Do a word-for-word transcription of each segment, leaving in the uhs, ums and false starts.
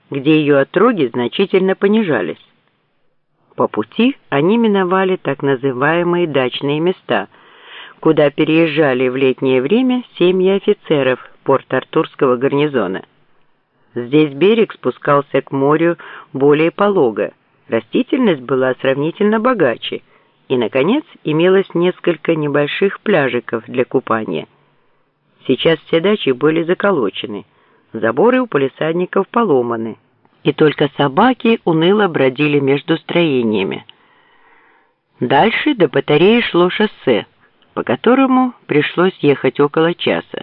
где ее отроги значительно понижались. По пути они миновали так называемые дачные места, куда переезжали в летнее время семьи офицеров Порт-Артурского гарнизона. Здесь берег спускался к морю более полого, растительность была сравнительно богаче, и, наконец, имелось несколько небольших пляжиков для купания. Сейчас все дачи были заколочены, заборы у палисадников поломаны, и только собаки уныло бродили между строениями. Дальше до батареи шло шоссе, по которому пришлось ехать около часа.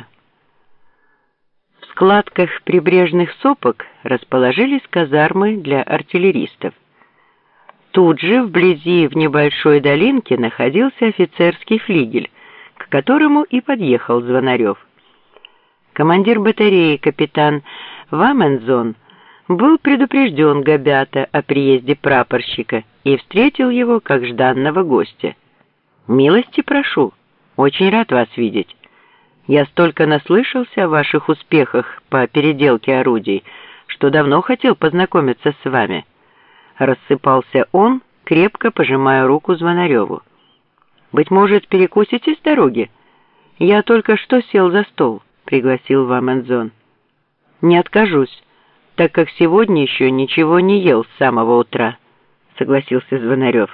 В складках прибрежных сопок расположились казармы для артиллеристов. Тут же, вблизи в небольшой долинке, находился офицерский флигель, к которому и подъехал Звонарев. Командир батареи капитан Вамензон был предупрежден Габята о приезде прапорщика и встретил его как жданного гостя. «Милости прошу, очень рад вас видеть. Я столько наслышался о ваших успехах по переделке орудий, что давно хотел познакомиться с вами». Рассыпался он, крепко пожимая руку Звонареву. «Быть может, перекусите с дороги? Я только что сел за стол», — пригласил Вамензон. «Не откажусь, так как сегодня еще ничего не ел с самого утра», — согласился Звонарев.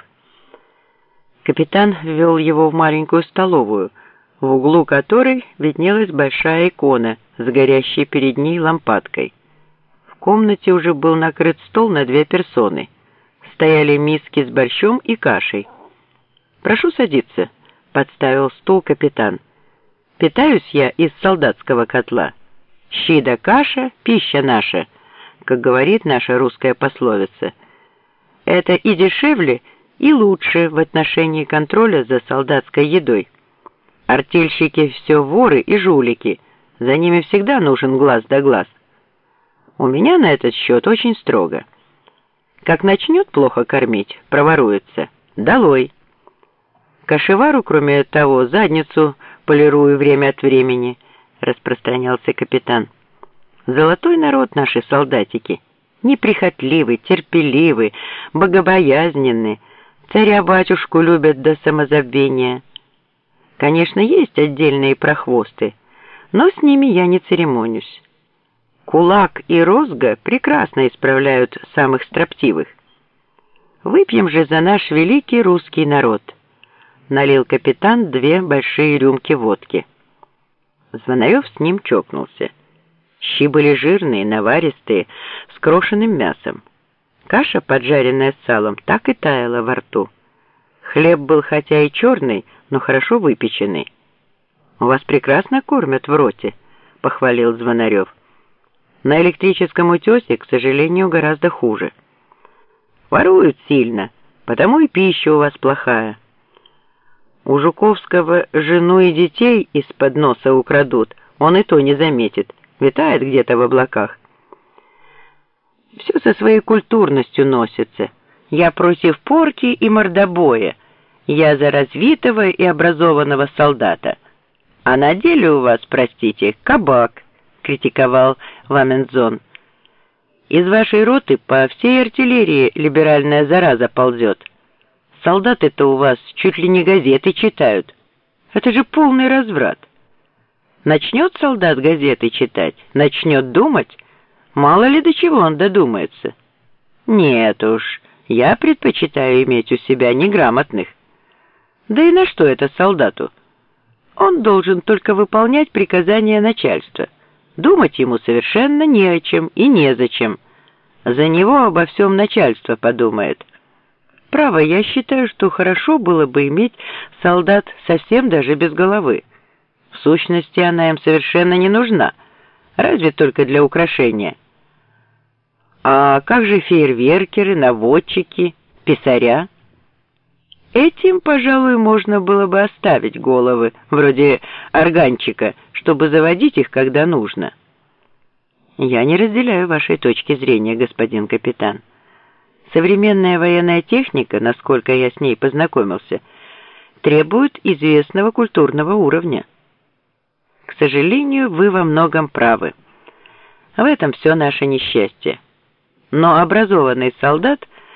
Капитан ввел его в маленькую столовую, в углу которой виднелась большая икона с горящей перед ней лампадкой. В комнате уже был накрыт стол на две персоны. Стояли миски с борщом и кашей. «Прошу садиться», — подставил стул капитан. «Питаюсь я из солдатского котла. Щи да каша — пища наша», как говорит наша русская пословица. Это и дешевле, и лучше в отношении контроля за солдатской едой. Артельщики все воры и жулики, за ними всегда нужен глаз да глаз. У меня на этот счет очень строго. Как начнет плохо кормить, проворуется. Долой. Кошевару, кроме того, задницу полирую время от времени, распространялся капитан. Золотой народ наши солдатики. Неприхотливы, терпеливы, богобоязненны, царя-батюшку любят до самозабвения. Конечно, есть отдельные прохвосты, но с ними я не церемонюсь. Кулак и розга прекрасно исправляют самых строптивых. Выпьем же за наш великий русский народ. Налил капитан две большие рюмки водки. Звонарев с ним чокнулся. Щи были жирные, наваристые, с крошенным мясом. Каша, поджаренная с салом, так и таяла во рту. Хлеб был хотя и черный, но хорошо выпеченный. «Вас прекрасно кормят в роте», — похвалил Звонарев. «На электрическом утесе, к сожалению, гораздо хуже. Воруют сильно, потому и пища у вас плохая. У Жуковского жену и детей из-под носа украдут, он и то не заметит, витает где-то в облаках. Все со своей культурностью носится. Я против порки и мордобоя, я за развитого и образованного солдата. А на деле у вас, простите, кабак», — критиковал Вамензон. «Из вашей роты по всей артиллерии либеральная зараза ползет. Солдаты-то у вас чуть ли не газеты читают. Это же полный разврат. Начнет солдат газеты читать, начнет думать, мало ли до чего он додумается. Нет уж, я предпочитаю иметь у себя неграмотных. Да и на что это солдату? Он должен только выполнять приказания начальства. Думать ему совершенно не о чем и незачем. За него обо всем начальство подумает. Право, я считаю, что хорошо было бы иметь солдат совсем даже без головы. В сущности, она им совершенно не нужна, разве только для украшения. А как же фейерверкеры, наводчики, писаря? Этим, пожалуй, можно было бы оставить головы, вроде органчика, чтобы заводить их, когда нужно. Я не разделяю вашей точки зрения, господин капитан. Современная военная техника, насколько я с ней познакомился, требует известного культурного уровня. К сожалению, вы во многом правы. В этом все наше несчастье. но образованный солдат